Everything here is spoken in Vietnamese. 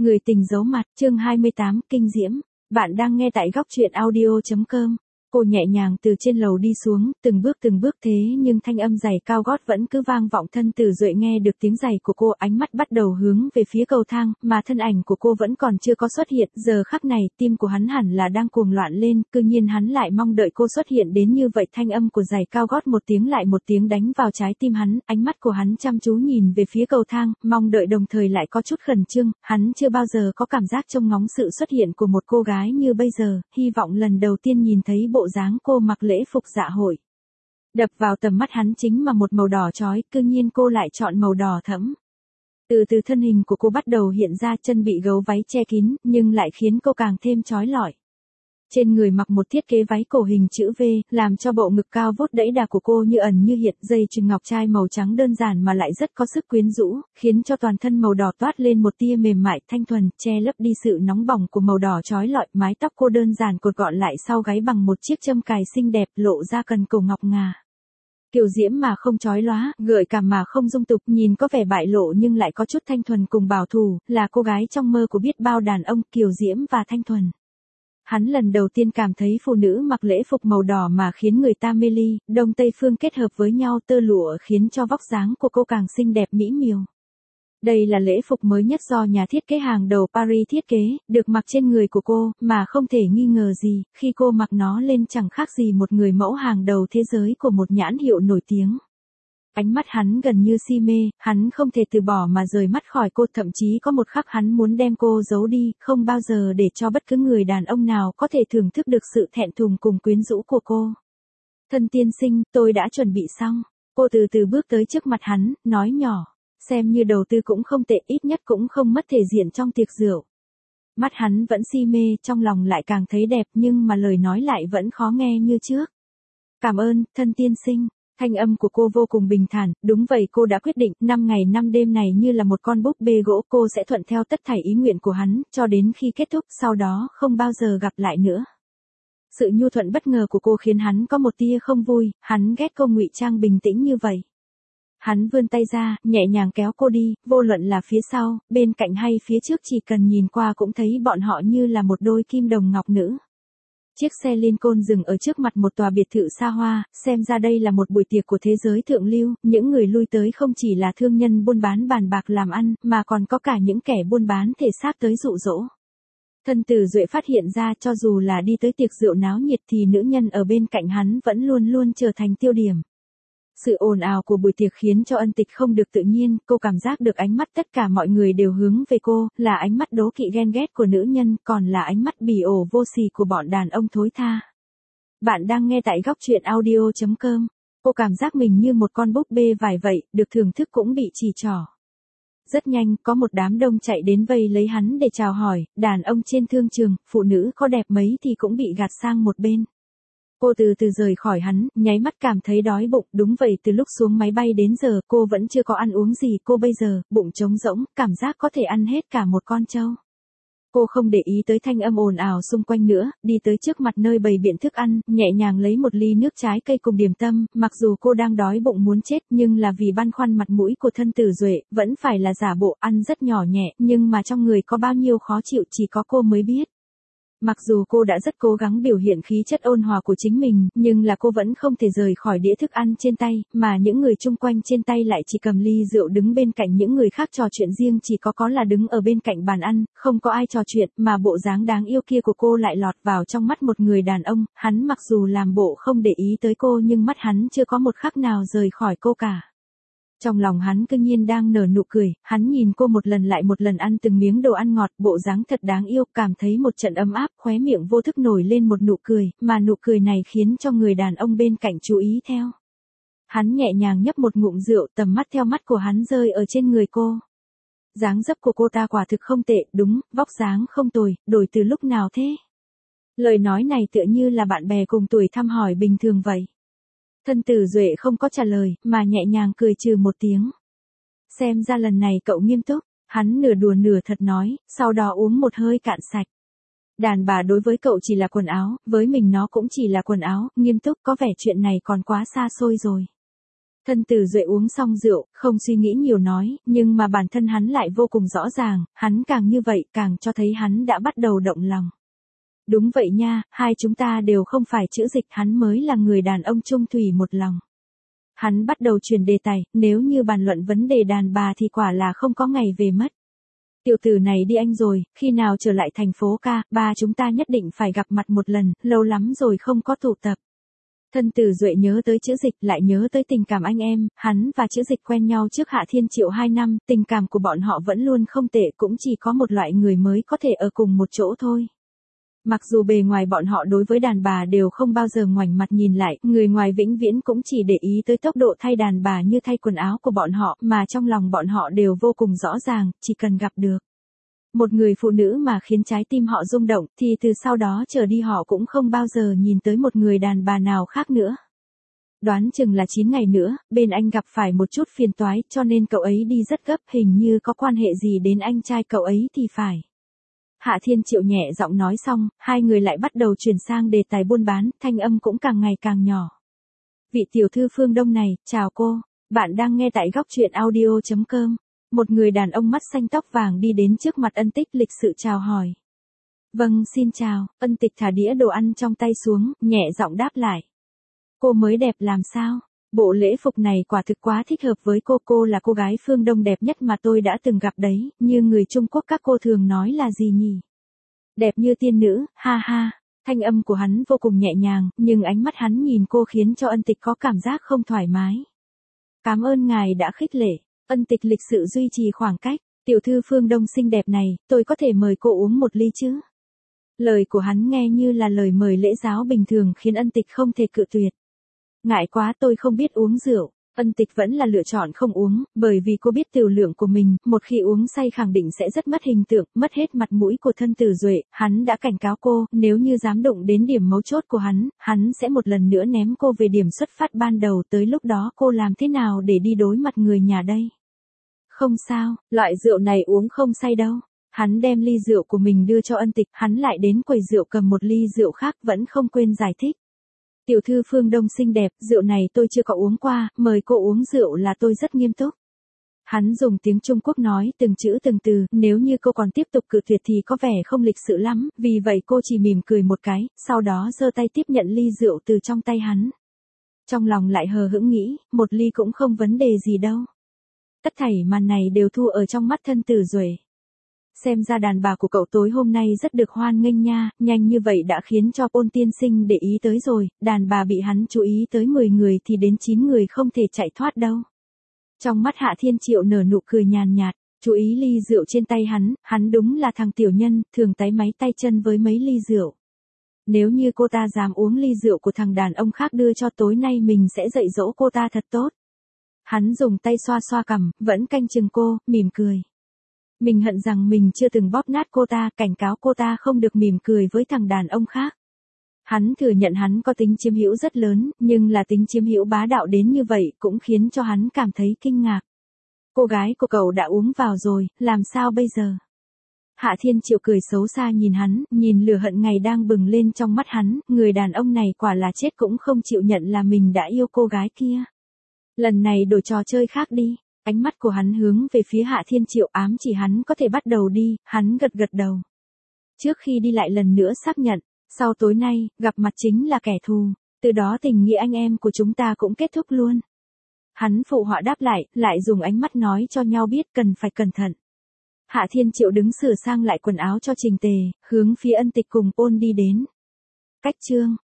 Người tình giấu mặt, chương 28, kinh diễm. Bạn đang nghe tại góc truyện audio.com. Cô nhẹ nhàng từ trên lầu đi xuống, từng bước thế nhưng thanh âm giày cao gót vẫn cứ vang vọng. Thân Tử Duệ nghe được tiếng giày của cô, ánh mắt bắt đầu hướng về phía cầu thang, mà thân ảnh của cô vẫn còn chưa có xuất hiện. Giờ khắc này, tim của hắn hẳn là đang cuồng loạn lên, cư nhiên hắn lại mong đợi cô xuất hiện đến như vậy. Thanh âm của giày cao gót một tiếng lại một tiếng đánh vào trái tim hắn, ánh mắt của hắn chăm chú nhìn về phía cầu thang, mong đợi đồng thời lại có chút khẩn trương. Hắn chưa bao giờ có cảm giác trông ngóng sự xuất hiện của một cô gái như bây giờ, hy vọng lần đầu tiên nhìn thấy bộ dáng cô mặc lễ phục dạ hội. Đập vào tầm mắt hắn chính là một màu đỏ chói, cư nhiên cô lại chọn màu đỏ thẫm. Từ từ thân hình của cô bắt đầu hiện ra, chân bị gấu váy che kín, nhưng lại khiến cô càng thêm chói lọi. Trên người mặc một thiết kế váy cổ hình chữ V, làm cho bộ ngực cao vút đẫy đà của cô như ẩn như hiện. Dây chuyền ngọc trai màu trắng đơn giản mà lại rất có sức quyến rũ, khiến cho toàn thân màu đỏ toát lên một tia mềm mại thanh thuần, che lấp đi sự nóng bỏng của màu đỏ chói lọi. Mái tóc cô đơn giản cột gọn lại sau gáy bằng một chiếc châm cài xinh đẹp, lộ ra cần cổ ngọc ngà. Kiều diễm mà không chói lóa, gợi cảm mà không dung tục, nhìn có vẻ bại lộ nhưng lại có chút thanh thuần cùng bảo thủ, là cô gái trong mơ của biết bao đàn ông. Kiều diễm và thanh thuần. Hắn lần đầu tiên cảm thấy phụ nữ mặc lễ phục màu đỏ mà khiến người ta mê ly, Đông Tây phương kết hợp với nhau, tơ lụa khiến cho vóc dáng của cô càng xinh đẹp mỹ miều. Đây là lễ phục mới nhất do nhà thiết kế hàng đầu Paris thiết kế, được mặc trên người của cô, mà không thể nghi ngờ gì, khi cô mặc nó lên chẳng khác gì một người mẫu hàng đầu thế giới của một nhãn hiệu nổi tiếng. Ánh mắt hắn gần như si mê, hắn không thể từ bỏ mà rời mắt khỏi cô, thậm chí có một khắc hắn muốn đem cô giấu đi, không bao giờ để cho bất cứ người đàn ông nào có thể thưởng thức được sự thẹn thùng cùng quyến rũ của cô. Thân tiên sinh, tôi đã chuẩn bị xong. Cô từ từ bước tới trước mặt hắn, nói nhỏ, xem như đầu tư cũng không tệ, ít nhất cũng không mất thể diện trong tiệc rượu. Mắt hắn vẫn si mê, trong lòng lại càng thấy đẹp, nhưng mà lời nói lại vẫn khó nghe như trước. Cảm ơn, thân tiên sinh. Thanh âm của cô vô cùng bình thản, đúng vậy, cô đã quyết định, 5 ngày 5 đêm này như là một con búp bê gỗ, cô sẽ thuận theo tất thảy ý nguyện của hắn, cho đến khi kết thúc, sau đó không bao giờ gặp lại nữa. Sự nhu thuận bất ngờ của cô khiến hắn có một tia không vui, hắn ghét cô ngụy trang bình tĩnh như vậy. Hắn vươn tay ra, nhẹ nhàng kéo cô đi, vô luận là phía sau, bên cạnh hay phía trước, chỉ cần nhìn qua cũng thấy bọn họ như là một đôi kim đồng ngọc nữ. Chiếc xe Lincoln dừng ở trước mặt một tòa biệt thự xa hoa, xem ra đây là một buổi tiệc của thế giới thượng lưu, những người lui tới không chỉ là thương nhân buôn bán bàn bạc làm ăn, mà còn có cả những kẻ buôn bán thể xác tới dụ dỗ. Thân Tử Duệ phát hiện ra cho dù là đi tới tiệc rượu náo nhiệt thì nữ nhân ở bên cạnh hắn vẫn luôn luôn trở thành tiêu điểm. Sự ồn ào của buổi tiệc khiến cho Ân Tịch không được tự nhiên, cô cảm giác được ánh mắt tất cả mọi người đều hướng về cô, là ánh mắt đố kỵ ghen ghét của nữ nhân, còn là ánh mắt bỉ ổi vô sỉ của bọn đàn ông thối tha. Bạn đang nghe tại góc truyện audio.com. Cô cảm giác mình như một con búp bê vải vậy, được thưởng thức cũng bị chỉ trỏ. Rất nhanh, có một đám đông chạy đến vây lấy hắn để chào hỏi, đàn ông trên thương trường, phụ nữ có đẹp mấy thì cũng bị gạt sang một bên. Cô từ từ rời khỏi hắn, nháy mắt cảm thấy đói bụng, đúng vậy, từ lúc xuống máy bay đến giờ cô vẫn chưa có ăn uống gì, cô bây giờ, bụng trống rỗng, cảm giác có thể ăn hết cả một con trâu. Cô không để ý tới thanh âm ồn ào xung quanh nữa, đi tới trước mặt nơi bày biện thức ăn, nhẹ nhàng lấy một ly nước trái cây cùng điểm tâm, mặc dù cô đang đói bụng muốn chết nhưng là vì băn khoăn mặt mũi của Thân Tử Duệ, vẫn phải là giả bộ ăn rất nhỏ nhẹ, nhưng mà trong người có bao nhiêu khó chịu chỉ có cô mới biết. Mặc dù cô đã rất cố gắng biểu hiện khí chất ôn hòa của chính mình, nhưng là cô vẫn không thể rời khỏi đĩa thức ăn trên tay, mà những người chung quanh trên tay lại chỉ cầm ly rượu đứng bên cạnh những người khác trò chuyện riêng, chỉ có là đứng ở bên cạnh bàn ăn, không có ai trò chuyện, mà bộ dáng đáng yêu kia của cô lại lọt vào trong mắt một người đàn ông, hắn mặc dù làm bộ không để ý tới cô nhưng mắt hắn chưa có một khắc nào rời khỏi cô cả. Trong lòng hắn cương nhiên đang nở nụ cười, hắn nhìn cô một lần lại một lần ăn từng miếng đồ ăn ngọt, bộ dáng thật đáng yêu, cảm thấy một trận ấm áp, khóe miệng vô thức nổi lên một nụ cười, mà nụ cười này khiến cho người đàn ông bên cạnh chú ý theo. Hắn nhẹ nhàng nhấp một ngụm rượu, tầm mắt theo mắt của hắn rơi ở trên người cô. Dáng dấp của cô ta quả thực không tệ, đúng, vóc dáng không tồi, đổi từ lúc nào thế? Lời nói này tựa như là bạn bè cùng tuổi thăm hỏi bình thường vậy. Thân Tử Duệ không có trả lời, mà nhẹ nhàng cười trừ một tiếng. Xem ra lần này cậu nghiêm túc, hắn nửa đùa nửa thật nói, sau đó uống một hơi cạn sạch. Đàn bà đối với cậu chỉ là quần áo, với mình nó cũng chỉ là quần áo, nghiêm túc, có vẻ chuyện này còn quá xa xôi rồi. Thân Tử Duệ uống xong rượu, không suy nghĩ nhiều nói, nhưng mà bản thân hắn lại vô cùng rõ ràng, hắn càng như vậy càng cho thấy hắn đã bắt đầu động lòng. Đúng vậy nha, hai chúng ta đều không phải chữ dịch, hắn mới là người đàn ông chung thủy một lòng. Hắn bắt đầu chuyển đề tài, nếu như bàn luận vấn đề đàn bà thì quả là không có ngày về mất. Tiểu tử này đi Anh rồi, khi nào trở lại thành phố ca, ba chúng ta nhất định phải gặp mặt một lần, lâu lắm rồi không có tụ tập. Thân Tử Duệ nhớ tới chữ dịch lại nhớ tới tình cảm anh em, hắn và chữ dịch quen nhau trước Hạ Thiên Triệu 2 năm, tình cảm của bọn họ vẫn luôn không tệ, cũng chỉ có một loại người mới có thể ở cùng một chỗ thôi. Mặc dù bề ngoài bọn họ đối với đàn bà đều không bao giờ ngoảnh mặt nhìn lại, người ngoài vĩnh viễn cũng chỉ để ý tới tốc độ thay đàn bà như thay quần áo của bọn họ, mà trong lòng bọn họ đều vô cùng rõ ràng, chỉ cần gặp được một người phụ nữ mà khiến trái tim họ rung động, thì từ sau đó trở đi họ cũng không bao giờ nhìn tới một người đàn bà nào khác nữa. Đoán chừng là 9 ngày nữa, bên anh gặp phải một chút phiền toái, cho nên cậu ấy đi rất gấp, hình như có quan hệ gì đến anh trai cậu ấy thì phải. Hạ Thiên Triệu nhẹ giọng nói xong, hai người lại bắt đầu chuyển sang đề tài buôn bán, thanh âm cũng càng ngày càng nhỏ. Vị tiểu thư Phương Đông này, chào cô, bạn đang nghe tại góc truyện audio.com. Một người đàn ông mắt xanh tóc vàng đi đến trước mặt Ân Tịch lịch sự chào hỏi. Vâng xin chào, Ân Tịch thả đĩa đồ ăn trong tay xuống, nhẹ giọng đáp lại. Cô mới đẹp làm sao? Bộ lễ phục này quả thực quá thích hợp với cô là cô gái phương Đông đẹp nhất mà tôi đã từng gặp đấy, như người Trung Quốc các cô thường nói là gì nhỉ? Đẹp như tiên nữ, ha ha. Thanh âm của hắn vô cùng nhẹ nhàng, nhưng ánh mắt hắn nhìn cô khiến cho Ân Tịch có cảm giác không thoải mái. Cảm ơn ngài đã khích lệ. Ân Tịch lịch sự duy trì khoảng cách. Tiểu thư phương Đông xinh đẹp này, tôi có thể mời cô uống một ly chứ? Lời của hắn nghe như là lời mời lễ giáo bình thường khiến Ân Tịch không thể cự tuyệt. Ngại quá, tôi không biết uống rượu. Ân Tịch vẫn là lựa chọn không uống, bởi vì cô biết tiểu lượng của mình, một khi uống say khẳng định sẽ rất mất hình tượng, mất hết mặt mũi của Thân Tử Duệ. Hắn đã cảnh cáo cô, nếu như dám đụng đến điểm mấu chốt của hắn sẽ một lần nữa ném cô về điểm xuất phát ban đầu, tới lúc đó cô làm thế nào để đi đối mặt người nhà đây? Không sao, loại rượu này uống không say đâu. Hắn đem ly rượu của mình đưa cho Ân Tịch, hắn lại đến quầy rượu cầm một ly rượu khác vẫn không quên giải thích. Tiểu thư phương Đông xinh đẹp, rượu này tôi chưa có uống qua, mời cô uống rượu là tôi rất nghiêm túc. Hắn dùng tiếng Trung Quốc nói từng chữ từng từ, nếu như cô còn tiếp tục cự tuyệt thì có vẻ không lịch sự lắm, vì vậy cô chỉ mỉm cười một cái, sau đó giơ tay tiếp nhận ly rượu từ trong tay hắn. Trong lòng lại hờ hững nghĩ, một ly cũng không vấn đề gì đâu. Tất thảy màn này đều thu ở trong mắt Thân Tử Duệ. Xem ra đàn bà của cậu tối hôm nay rất được hoan nghênh nha, nhanh như vậy đã khiến cho Ôn tiên sinh để ý tới rồi, đàn bà bị hắn chú ý tới 10 người thì đến 9 người không thể chạy thoát đâu. Trong mắt Hạ Thiên Triệu nở nụ cười nhàn nhạt, chú ý ly rượu trên tay hắn đúng là thằng tiểu nhân, thường táy máy tay chân với mấy ly rượu. Nếu như cô ta dám uống ly rượu của thằng đàn ông khác đưa cho, tối nay mình sẽ dạy dỗ cô ta thật tốt. Hắn dùng tay xoa xoa cằm, vẫn canh chừng cô, mỉm cười. Mình hận rằng mình chưa từng bóp nát cô ta, cảnh cáo cô ta không được mỉm cười với thằng đàn ông khác. Hắn thừa nhận hắn có tính chiếm hữu rất lớn, nhưng là tính chiếm hữu bá đạo đến như vậy cũng khiến cho hắn cảm thấy kinh ngạc. Cô gái của cậu đã uống vào rồi, làm sao bây giờ? Hạ Thiên Triệu cười xấu xa nhìn hắn, nhìn lửa hận ngày đang bừng lên trong mắt hắn, người đàn ông này quả là chết cũng không chịu nhận là mình đã yêu cô gái kia. Lần này đổi trò chơi khác đi. Ánh mắt của hắn hướng về phía Hạ Thiên Triệu, ám chỉ hắn có thể bắt đầu đi, hắn gật gật đầu. Trước khi đi lại lần nữa xác nhận, sau tối nay, gặp mặt chính là kẻ thù, từ đó tình nghĩa anh em của chúng ta cũng kết thúc luôn. Hắn phụ họa đáp lại dùng ánh mắt nói cho nhau biết cần phải cẩn thận. Hạ Thiên Triệu đứng sửa sang lại quần áo cho chỉnh tề, hướng phía Ân Tịch cùng Ôn đi đến. Cách chương